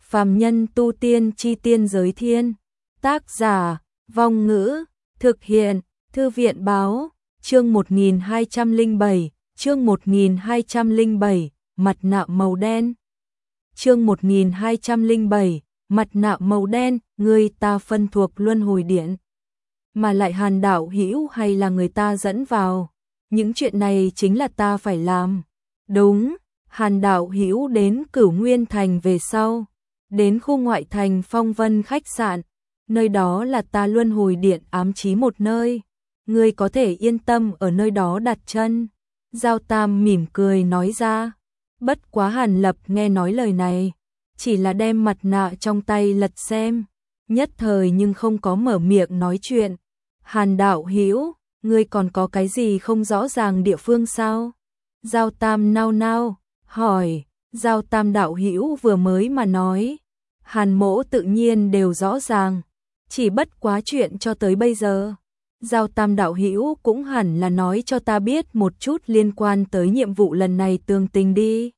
Phàm nhân tu tiên chi tiên giới thiên. Tác giả, Vong Ngữ, thực hiện, Thư viện báo, chương 1207, chương 1207, mặt nạ màu đen. Chương 1207, mặt nạ màu đen, người ta phân thuộc luân hồi điện. Mà lại Hàn đạo hữu hay là người ta dẫn vào, những chuyện này chính là ta phải làm. Đúng, Hàn đạo hữu đến Cửu Nguyên Thành về sau, đến khu ngoại thành Phong Vân khách sạn, nơi đó là ta luân hồi điện ám chí một nơi, ngươi có thể yên tâm ở nơi đó đặt chân. Giao Tam mỉm cười nói ra. Bất quá Hàn Lập nghe nói lời này, chỉ là đem mặt nạ trong tay lật xem, nhất thời nhưng không có mở miệng nói chuyện. Hàn đạo hữu, ngươi còn có cái gì không rõ ràng địa phương sao? Giao Tam nao nao hỏi. Giao Tam đạo hữu vừa mới mà nói, Hàn mỗ tự nhiên đều rõ ràng, chỉ bất quá chuyện cho tới bây giờ. Giao Tam đạo hữu cũng hẳn là nói cho ta biết một chút liên quan tới nhiệm vụ lần này tường tình đi.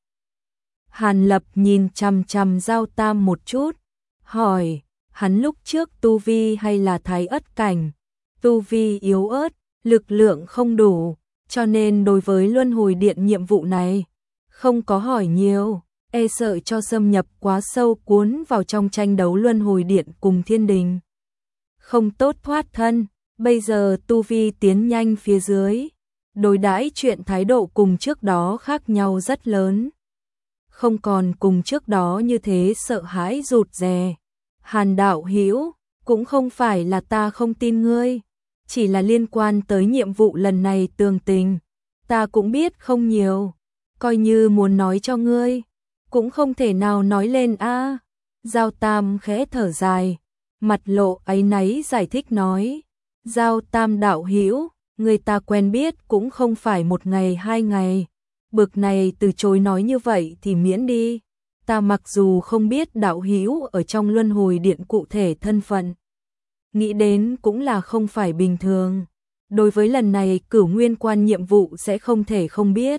Hàn Lập nhìn chằm chằm Giao Tam một chút, hỏi, hắn lúc trước tu vi hay là thái ất cảnh? Tu vi yếu ớt, lực lượng không đủ, cho nên đối với luân hồi điện nhiệm vụ này, không có hỏi nhiều, e sợ cho xâm nhập quá sâu cuốn vào trong tranh đấu luân hồi điện cùng thiên đình. Không tốt thoát thân, bây giờ tu vi tiến nhanh phía dưới, đối đãi chuyện thái độ cùng trước đó khác nhau rất lớn. Không còn cùng trước đó như thế sợ hãi rụt rè. Hàn đạo hữu, cũng không phải là ta không tin ngươi, chỉ là liên quan tới nhiệm vụ lần này tường tình, ta cũng biết không nhiều, coi như muốn nói cho ngươi, cũng không thể nào nói lên a. Giao Tam khẽ thở dài, mặt lộ áy náy giải thích nói, Giao Tam đạo hữu, người ta quen biết cũng không phải một ngày hai ngày, bực này từ chối nói như vậy thì miễn đi. Ta mặc dù không biết đạo hữu ở trong luân hồi điện cụ thể thân phận, nghĩ đến cũng là không phải bình thường. Đối với lần này Cửu Nguyên Quan nhiệm vụ sẽ không thể không biết.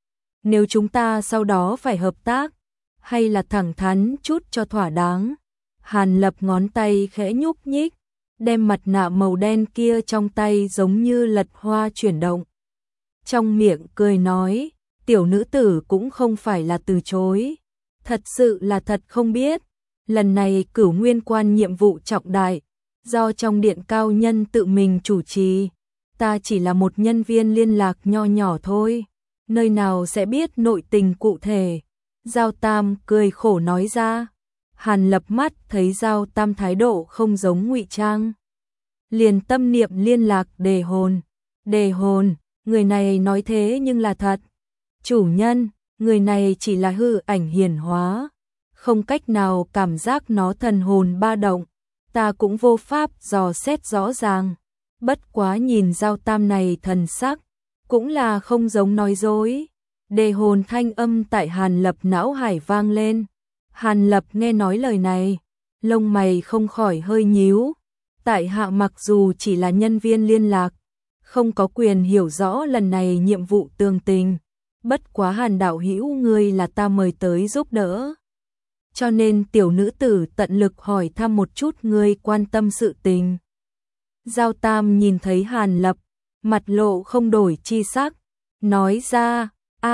Nếu chúng ta sau đó phải hợp tác, hay là thẳng thắn chút cho thỏa đáng. Hàn Lập ngón tay khẽ nhúc nhích, đem mặt nạ màu đen kia trong tay giống như lật hoa chuyển động. Trong miệng cười nói, tiểu nữ tử cũng không phải là từ chối. Thật sự là thật không biết, lần này Cửu Nguyên Quan nhiệm vụ trọng đại, do trong điện cao nhân tự mình chủ trì, ta chỉ là một nhân viên liên lạc nho nhỏ thôi, nơi nào sẽ biết nội tình cụ thể. Giao Tam cười khổ nói ra. Hàn Lập mắt thấy Giao Tam thái độ không giống ngụy trang, liền tâm niệm liên lạc đề hồn. Đề hồn, người này nói thế nhưng là thật. Chủ nhân, người này chỉ là hư ảnh hiển hóa, không cách nào cảm giác nó thần hồn ba động, ta cũng vô pháp dò xét rõ ràng. Bất quá nhìn Giao Tam này thần sắc, cũng là không giống nói dối. Đề hồn thanh âm tại Hàn Lập não hải vang lên. Hàn Lập nghe nói lời này, lông mày không khỏi hơi nhíu. Tại hạ mặc dù chỉ là nhân viên liên lạc, không có quyền hiểu rõ lần này nhiệm vụ tường tình, bất quá Hàn đạo hữu ngươi là ta mời tới giúp đỡ, cho nên tiểu nữ tử tận lực hỏi thăm một chút ngươi quan tâm sự tình. Giao Tam nhìn thấy Hàn Lập, mặt lộ không đổi chi sắc, nói ra,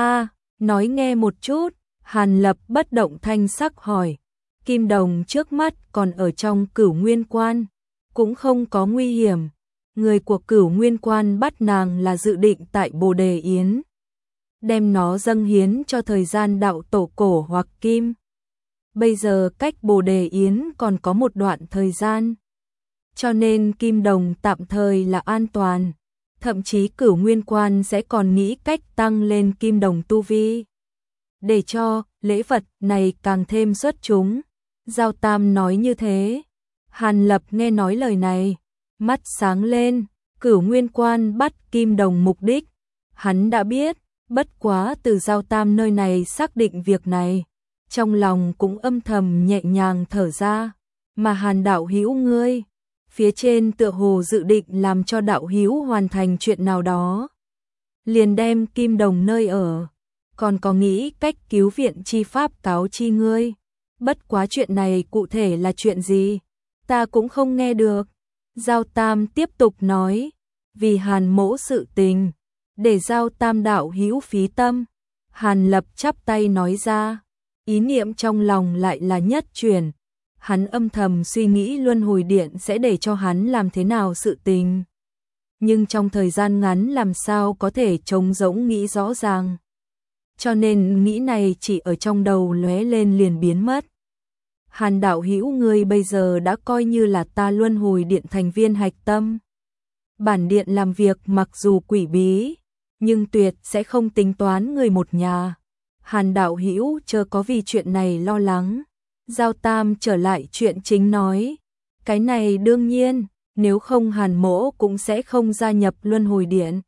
nói nghe một chút. Hàn Lập bất động thanh sắc hỏi, kim đồng trước mắt còn ở trong Cửu Nguyên Quan, cũng không có nguy hiểm. Người của Cửu Nguyên Quan bắt nàng là dự định tại Bồ Đề Yến, đem nó dâng hiến cho thời gian đạo tổ cổ hoặc kim. Bây giờ cách Bồ Đề Yến còn có một đoạn thời gian, cho nên kim đồng tạm thời là an toàn. Thậm chí Cửu Nguyên Quan sẽ còn nghĩ cách tăng lên kim đồng tu vi, để cho lễ vật này càng thêm xuất chúng. Giao Tam nói như thế. Hàn Lập nghe nói lời này, mắt sáng lên. Cửu Nguyên Quan bắt kim đồng mục đích, hắn đã biết, bất quá từ Giao Tam nơi này xác định việc này, trong lòng cũng âm thầm nhẹ nhàng thở ra. Mà Hàn đạo hữu ngươi, phía trên tựa hồ dự định làm cho đạo hữu hoàn thành chuyện nào đó, liền đem kim đồng nơi ở, còn có nghĩ cách cứu viện chi pháp cáo chi ngươi. Bất quá chuyện này cụ thể là chuyện gì? Ta cũng không nghe được. Giao Tam tiếp tục nói, vì Hàn Mỗ sự tình, để Giao Tam đạo hữu phí tâm. Hàn Lập chắp tay nói ra, ý niệm trong lòng lại là nhất chuyển. Hắn âm thầm suy nghĩ luân hồi điện sẽ để cho hắn làm thế nào sự tình. Nhưng trong thời gian ngắn làm sao có thể trống rỗng nghĩ rõ ràng. Cho nên nghĩ này chỉ ở trong đầu lóe lên liền biến mất. Hàn đạo hữu ngươi bây giờ đã coi như là ta luân hồi điện thành viên hạch tâm. Bản điện làm việc mặc dù quỷ bí, nhưng tuyệt sẽ không tính toán người một nhà. Hàn đạo hữu chớ có vì chuyện này lo lắng. Giao Tam trở lại chuyện chính nói, cái này đương nhiên, nếu không Hàn Mỗ cũng sẽ không gia nhập luân hồi điện.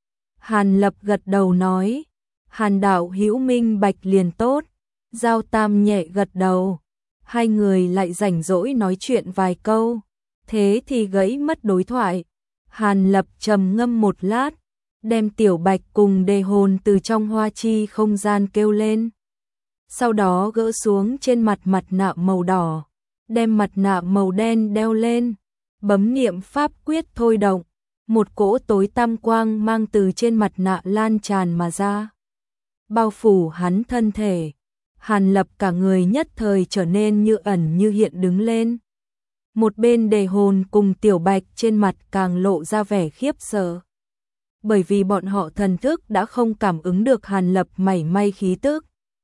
Hàn Lập gật đầu nói, Hàn đạo hữu minh bạch liền tốt. Giao Tam nhẹ gật đầu, hai người lại rảnh rỗi nói chuyện vài câu, thế thì gãy mất đối thoại. Hàn Lập trầm ngâm một lát, đem Tiểu Bạch cùng Đề Hồn từ trong hoa chi không gian kêu lên. Sau đó gỡ xuống trên mặt mặt nạ màu đỏ, đem mặt nạ màu đen đeo lên, bấm niệm pháp quyết thôi động, một cỗ tối tăm quang mang từ trên mặt nạ lan tràn mà ra, bao phủ hắn thân thể. Hàn Lập cả người nhất thời trở nên như ẩn như hiện đứng lên. Một bên Đề Hồn cùng Tiểu Bạch trên mặt càng lộ ra vẻ khiếp sợ. Bởi vì bọn họ thần thức đã không cảm ứng được Hàn Lập mảy may khí tức.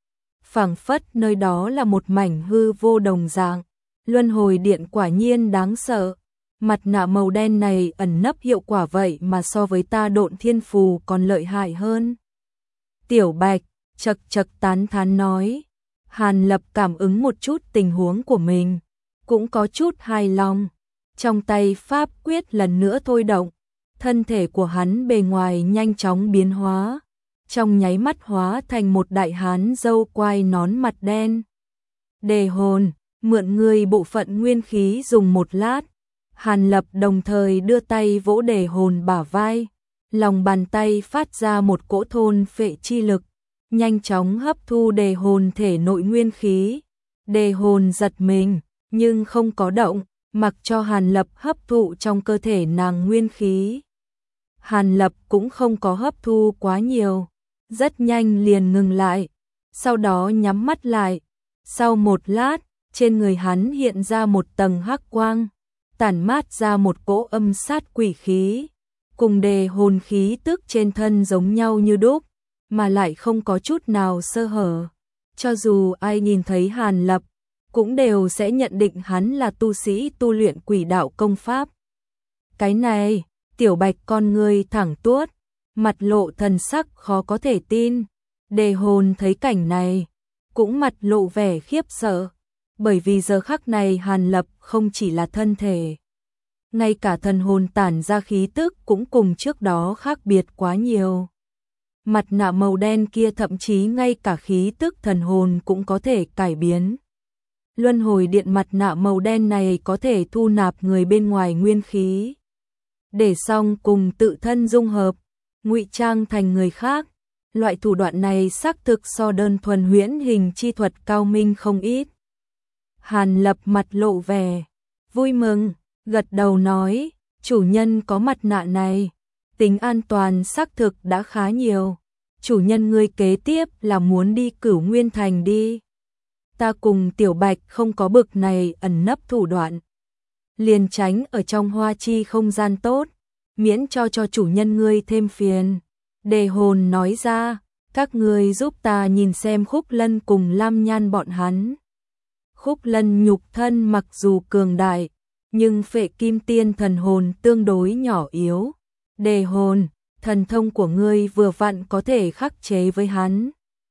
Phảng phất nơi đó là một mảnh hư vô đồng dạng. Luân hồi điện quả nhiên đáng sợ. Mặt nạ màu đen này ẩn nấp hiệu quả vậy mà so với ta Độn Thiên Phù còn lợi hại hơn. Tiểu Bạch chật chật tán thán nói. Hàn Lập cảm ứng một chút tình huống của mình, cũng có chút hài lòng. Trong tay pháp quyết lần nữa thôi động, thân thể của hắn bề ngoài nhanh chóng biến hóa, trong nháy mắt hóa thành một đại hán râu quai nón mặt đen. Đề Hồn, mượn ngươi bộ phận nguyên khí dùng một lát. Hàn Lập đồng thời đưa tay vỗ Đề Hồn bả vai, lòng bàn tay phát ra một cỗ thôn phệ chi lực, nhanh chóng hấp thu Đề Hồn thể nội nguyên khí. Đề Hồn giật mình, nhưng không có động, mặc cho Hàn Lập hấp thụ trong cơ thể nàng nguyên khí. Hàn Lập cũng không có hấp thu quá nhiều, rất nhanh liền ngừng lại, sau đó nhắm mắt lại. Sau một lát, trên người hắn hiện ra một tầng hắc quang, tản mát ra một cỗ âm sát quỷ khí, cùng Đề Hồn khí tức trên thân giống nhau như đúc, mà lại không có chút nào sơ hở. Cho dù ai nhìn thấy Hàn Lập, cũng đều sẽ nhận định hắn là tu sĩ tu luyện quỷ đạo công pháp. Cái này, Tiểu Bạch con ngươi thẳng tuốt, mặt lộ thần sắc khó có thể tin. Đề Hồn thấy cảnh này, cũng mặt lộ vẻ khiếp sợ, bởi vì giờ khắc này Hàn Lập không chỉ là thân thể, ngay cả thần hồn tản ra khí tức cũng cùng trước đó khác biệt quá nhiều. Mặt nạ màu đen kia thậm chí ngay cả khí tức thần hồn cũng có thể cải biến. Luân hồi điện mặt nạ màu đen này có thể thu nạp người bên ngoài nguyên khí, để xong cùng tự thân dung hợp, ngụy trang thành người khác. Loại thủ đoạn này xác thực so đơn thuần huyễn hình chi thuật cao minh không ít. Hàn Lập mặt lộ vẻ vui mừng, gật đầu nói, chủ nhân có mặt nạ này, tính an toàn xác thực đã khá nhiều. Chủ nhân ngươi kế tiếp là muốn đi Cửu Nguyên Thành đi. Ta cùng Tiểu Bạch không có bực này ẩn nấp thủ đoạn, liền tránh ở trong hoa chi không gian tốt, miễn cho chủ nhân ngươi thêm phiền. Đề Hồn nói ra, các ngươi giúp ta nhìn xem Khúc Lân cùng Lam Nhan bọn hắn. Khúc Lân nhục thân mặc dù cường đại, nhưng phệ kim tiên thần hồn tương đối nhỏ yếu. Đề Hồn, thần thông của ngươi vừa vặn có thể khắc chế với hắn.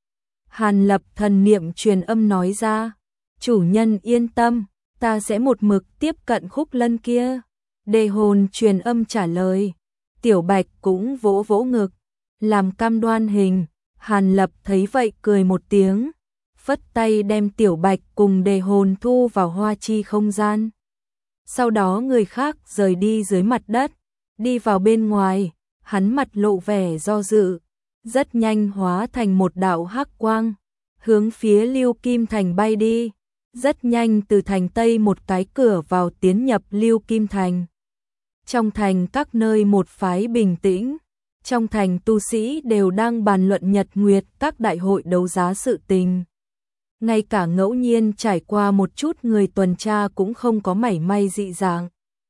Hàn Lập thần niệm truyền âm nói ra, chủ nhân yên tâm, ta sẽ một mực tiếp cận Khúc Lân kia. Đề Hồn truyền âm trả lời. Tiểu Bạch cũng vỗ vỗ ngực, làm cam đoan hình. Hàn Lập thấy vậy cười một tiếng, phất tay đem Tiểu Bạch cùng Đề Hồn thu vào hoa chi không gian. Sau đó người khác rời đi dưới mặt đất, đi vào bên ngoài, hắn mặt lộ vẻ do dự, rất nhanh hóa thành một đạo hắc quang, hướng phía Lưu Kim Thành bay đi. Rất nhanh từ thành Tây một cái cửa vào tiến nhập Lưu Kim Thành. Trong thành các nơi một phái bình tĩnh, trong thành tu sĩ đều đang bàn luận nhật nguyệt các đại hội đấu giá sự tình. Ngay cả ngẫu nhiên trải qua một chút người tuần tra cũng không có mảy may dị dạng.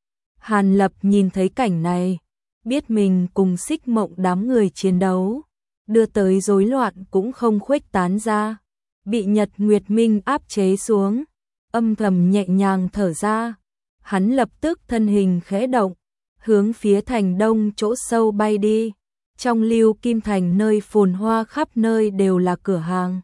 Hàn Lập nhìn thấy cảnh này, biết mình cùng Xích Mộng đám người chiến đấu, đưa tới rối loạn cũng không khuếch tán ra, bị Nhật Nguyệt Minh áp chế xuống, âm thầm nhẹ nhàng thở ra. Hắn lập tức thân hình khẽ động, hướng phía thành đông chỗ sâu bay đi. Trong Lưu Kim Thành nơi phồn hoa khắp nơi đều là cửa hàng,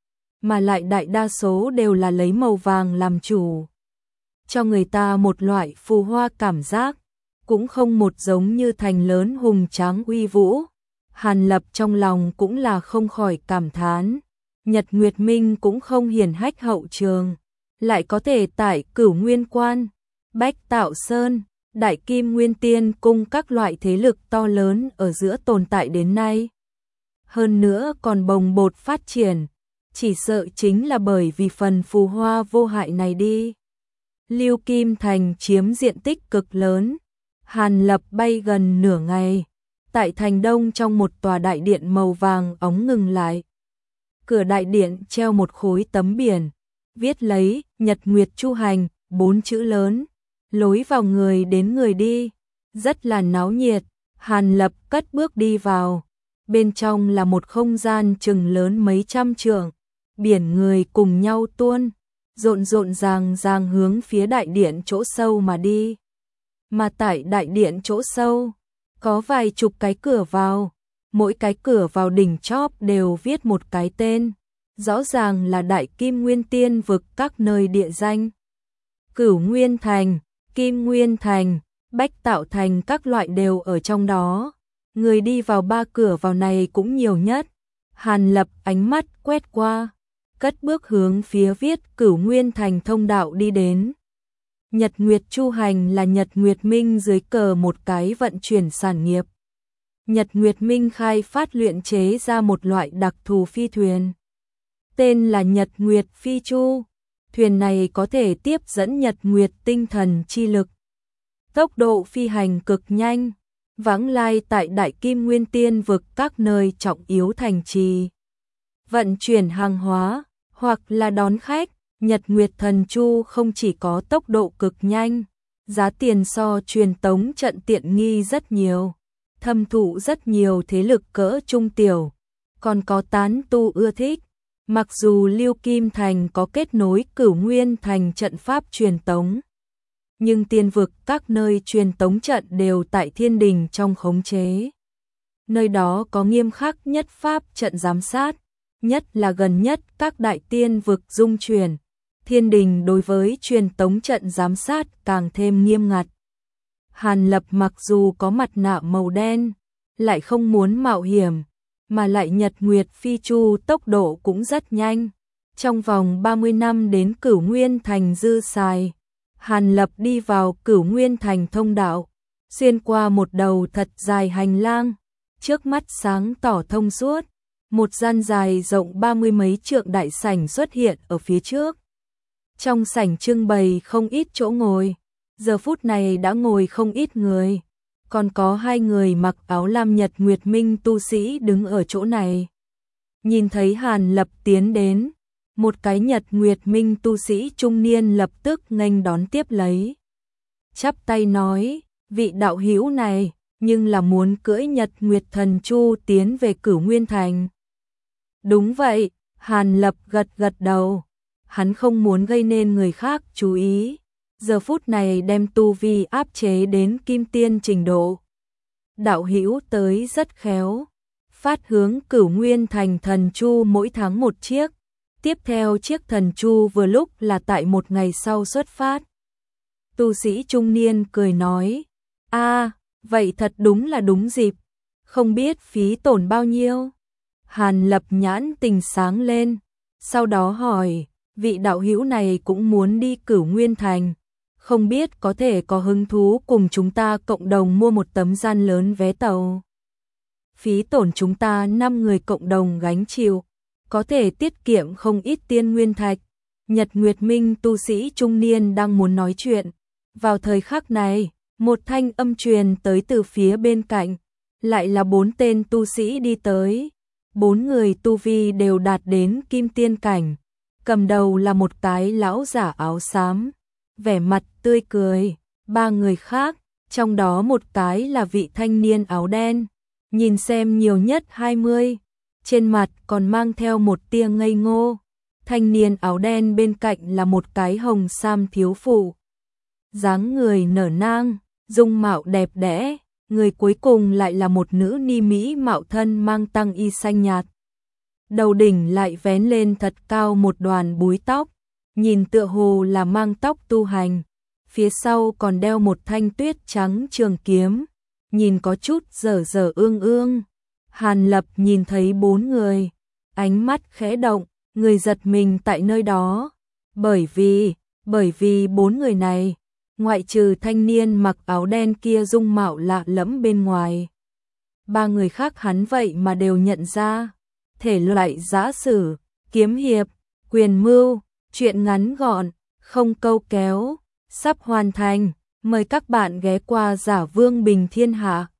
mà lại đại đa số đều là lấy màu vàng làm chủ, cho người ta một loại phù hoa cảm giác, cũng không một giống như thành lớn hùng tráng uy vũ. Hàn Lập trong lòng cũng là không khỏi cảm thán, Nhật Nguyệt Minh cũng không hiển hách hậu trường, lại có thể tại Cửu Nguyên Quan, Bách Tạo Sơn, Đại Kim Nguyên Tiên cung các loại thế lực to lớn ở giữa tồn tại đến nay. Hơn nữa còn bồng bột phát triển, chỉ sợ chính là bởi vì phần phù hoa vô hại này đi. Lưu Kim Thành chiếm diện tích cực lớn, Hàn Lập bay gần nửa ngày, tại thành đông trong một tòa đại điện màu vàng óng ngừng lại. Cửa đại điện treo một khối tấm biển, viết lấy Nhật Nguyệt Chu Hành, 4 chữ lớn, lối vào người đến người đi, rất là náo nhiệt. Hàn Lập cất bước đi vào, bên trong là một không gian chừng lớn mấy trăm trượng, biển người cùng nhau tuôn, rộn ràng hướng phía đại điện chỗ sâu mà đi. Mà tại đại điện chỗ sâu, có vài chục cái cửa vào, mỗi cái cửa vào đỉnh chóp đều viết một cái tên, rõ ràng là Đại Kim Nguyên Tiên vực các nơi địa danh. Cửu Nguyên Thành, Kim Nguyên Thành, Bách Tạo Thành các loại đều ở trong đó. Người đi vào 3 cửa vào này cũng nhiều nhất. Hàn Lập ánh mắt quét qua, cất bước hướng phía viết Cửu Nguyên Thành thông đạo đi đến. Nhật Nguyệt Chu Hành là Nhật Nguyệt Minh dưới cờ một cái vận chuyển sản nghiệp. Nhật Nguyệt Minh khai phát luyện chế ra một loại đặc thù phi thuyền, tên là Nhật Nguyệt Phi Chu. Thuyền này có thể tiếp dẫn Nhật Nguyệt tinh thần chi lực, tốc độ phi hành cực nhanh, vãng lai tại Đại Kim Nguyên Tiên vực các nơi trọng yếu thành trì, vận chuyển hàng hóa hoặc là đón khách. Nhật Nguyệt Thần Chu không chỉ có tốc độ cực nhanh, giá tiền so truyền tống trận tiện nghi rất nhiều, thâm thụ rất nhiều thế lực cỡ trung tiểu, còn có tán tu ưa thích. Mặc dù Lưu Kim Thành có kết nối Cửu Nguyên Thành trận pháp truyền tống, nhưng tiên vực các nơi truyền tống trận đều tại thiên đình trong khống chế. Nơi đó có nghiêm khắc nhất pháp trận giám sát, nhất là gần nhất các đại tiên vực dung truyền. Thiên đình đối với truyền tống trận giám sát càng thêm nghiêm ngặt. Hàn Lập mặc dù có mặt nạ màu đen, lại không muốn mạo hiểm, mà lại Nhật Nguyệt Phi Chu tốc độ cũng rất nhanh. Trong vòng 30 năm đến Cửu Nguyên Thành dư xài, Hàn Lập đi vào Cửu Nguyên Thành thông đạo, xuyên qua một đầu thật dài hành lang, trước mắt sáng tỏ thông suốt, một gian dài rộng 30 mấy trượng đại sảnh xuất hiện ở phía trước. Trong sảnh trưng bày không ít chỗ ngồi, giờ phút này đã ngồi không ít người, còn có 2 người mặc áo lam Nhật Nguyệt Minh tu sĩ đứng ở chỗ này. Nhìn thấy Hàn Lập tiến đến, một cái Nhật Nguyệt Minh tu sĩ trung niên lập tức nghênh đón tiếp lấy. Chắp tay nói, vị đạo hữu này, nhưng là muốn cưỡi Nhật Nguyệt Thần Chu tiến về Cửu Nguyên Thành. Đúng vậy, Hàn Lập gật đầu. Hắn không muốn gây nên người khác chú ý, giờ phút này đem tu vi áp chế đến kim tiên trình độ. Đạo hữu tới rất khéo, phát hướng Cửu Nguyên Thành thần chu mỗi tháng 1 chiếc, tiếp theo chiếc thần chu vừa lúc là tại 1 ngày sau xuất phát. Tu sĩ trung niên cười nói, vậy thật đúng là đúng dịp, không biết phí tổn bao nhiêu. Hàn Lập nhãn tình sáng lên, sau đó hỏi, vị đạo hữu này cũng muốn đi Cửu Nguyên Thành, không biết có thể có hứng thú cùng chúng ta cộng đồng mua một tấm gian lớn vé tàu. Phí tổn chúng ta 5 người cộng đồng gánh chịu, có thể tiết kiệm không ít tiên nguyên thạch. Nhật Nguyệt Minh tu sĩ trung niên đang muốn nói chuyện. Vào thời khắc này, một thanh âm truyền tới từ phía bên cạnh, lại là 4 tên tu sĩ đi tới. 4 người tu vi đều đạt đến kim tiên cảnh, cầm đầu là một cái lão giả áo xám, vẻ mặt tươi cười. 3 người khác, trong đó một cái là vị thanh niên áo đen, nhìn xem nhiều nhất 20, trên mặt còn mang theo một tia ngây ngô. Thanh niên áo đen bên cạnh là một cái hồng sam thiếu phụ, dáng người nở nang, dung mạo đẹp đẽ. Người cuối cùng lại là một nữ ni mỹ mạo thân mang tăng y xanh nhạt. Đầu đỉnh lại vén lên thật cao một đoàn búi tóc, nhìn tựa hồ là mang tóc tu hành. Phía sau còn đeo một thanh tuyết trắng trường kiếm, nhìn có chút dở dở ương ương. Hàn Lập nhìn thấy 4 người, ánh mắt khẽ động, người giật mình tại nơi đó. Bởi vì 4 người này, ngoại trừ thanh niên mặc áo đen kia dung mạo lạ lẫm bên ngoài, 3 người khác hắn vậy mà đều nhận ra. Thể loại giã sử, kiếm hiệp, quyền mưu, truyện ngắn gọn, không câu kéo, sắp hoàn thành. Mời các bạn ghé qua Giả Vương Bình Thiên Hạ.